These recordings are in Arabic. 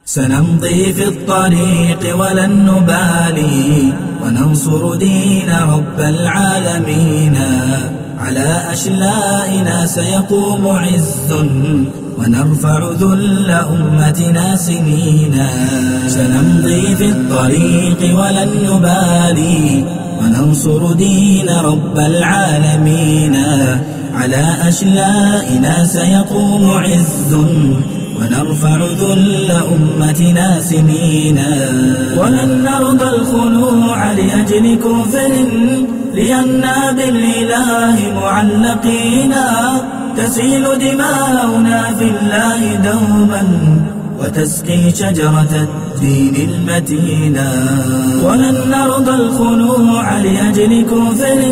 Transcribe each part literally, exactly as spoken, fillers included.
سنمضي في الطريق ولن نبالي وننصر دين رب العالمين. على أشلائنا سيقوم عز ونرفع ذل أمتنا سنينا. سنمضي في الطريق ولن نبالي وننصر دين رب العالمين. على أشلائنا سيقوم عز ونرفع ذل أمتنا سنينا. ولن نرضى الخنوع لأجل كفر لأننا بالإله معلقينا. تسيل دماؤنا في الله دوما وتسقي شجرة الدين المتينا. ولن نرضى الخنوع لأجل كفر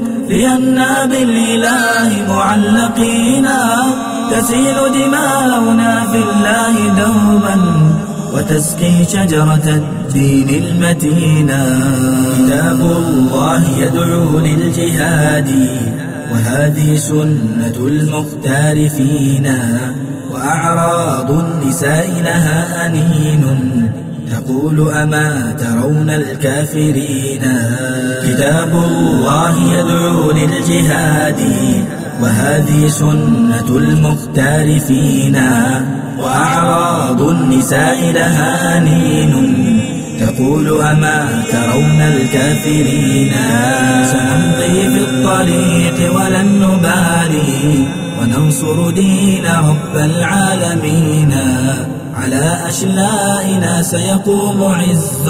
لأننا بالإله معلقينا. تسيل دماؤنا في الله دوما وتسقي شجرة الدين المتينا. كتاب الله يدعو للجهاد وهذه سنة المختار فينا. وأعراض النساء لها أنين تقول أما ترون الكافرين. كتاب الله يدعو للجهاد وهذه سنة المختار فينا. وأعراض النساء لها أنين تقول أما ترون الكافرين. سنمضي في الطريق ولن نبالي وننصر دين رب العالمين. على أشلائنا سيقوم عز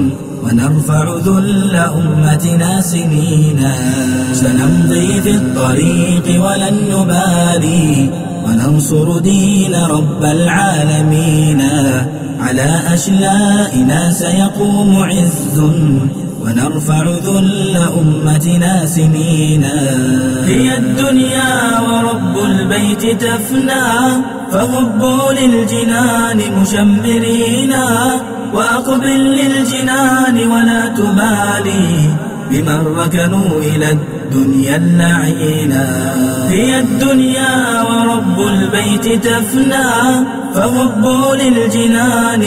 ونرفع ذل أمتنا سنينا. سنمضي في الطريق ولن نبالي وننصر دين رب العالمين. على أشلائنا سيقوم عز ونرفع ذل أمتنا سنينا. هي الدنيا ورب البيت تفنى فهبوا للجنان مشمرينا. وأقبل للجنان ولا تبالي بمن ركنوا إلى الدنيا اللعينا. هي الدنيا ورب البيت تفنى فهبوا للجنان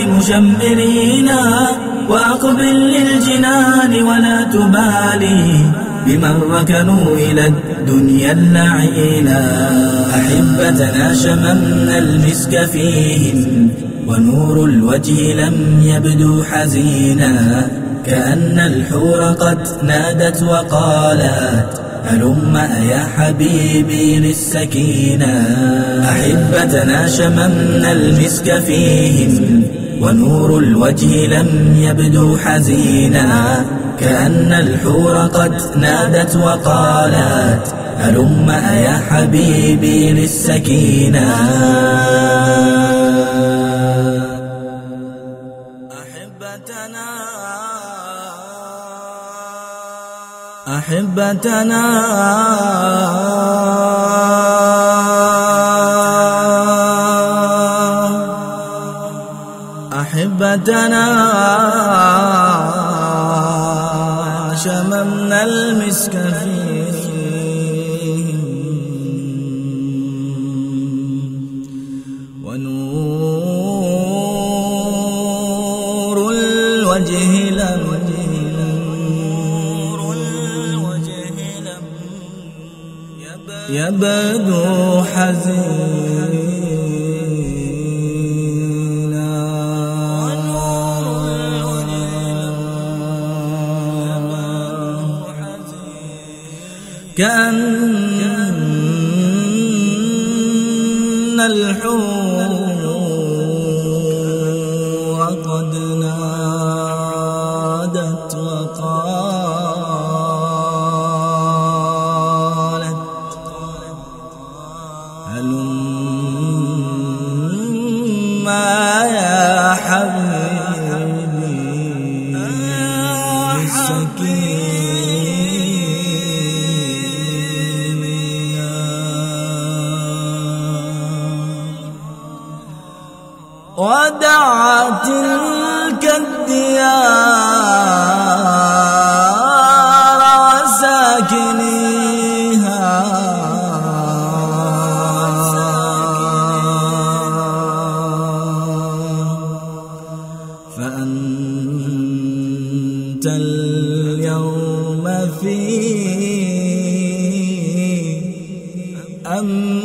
مشمرينا. وأقبل للجنان ولا تبالي بمن ركنوا إلى الدنيا اللعينا. أحبتنا شممنا المسك فيهم ونور الوجه لم يبدو حزينا. كأن الحور قد نادت وقالت هلم يا حبيبي للسكينة. أحبتنا شممنا المسك فيهم ونور الوجه لم يبدو حزينا. كأن الحور قد نادت وقالت هلم يا حبيبي للسكينة. أحبتنا أحبتنا أحبتنا شممنا المسك فيهم ونور الوجه لم يبدو حزينا. كأن الحور قد نادت وقالت هلم يا حبيبي للسكينة. ودعت تلك الديار وساكنيها أنت اليوم في أم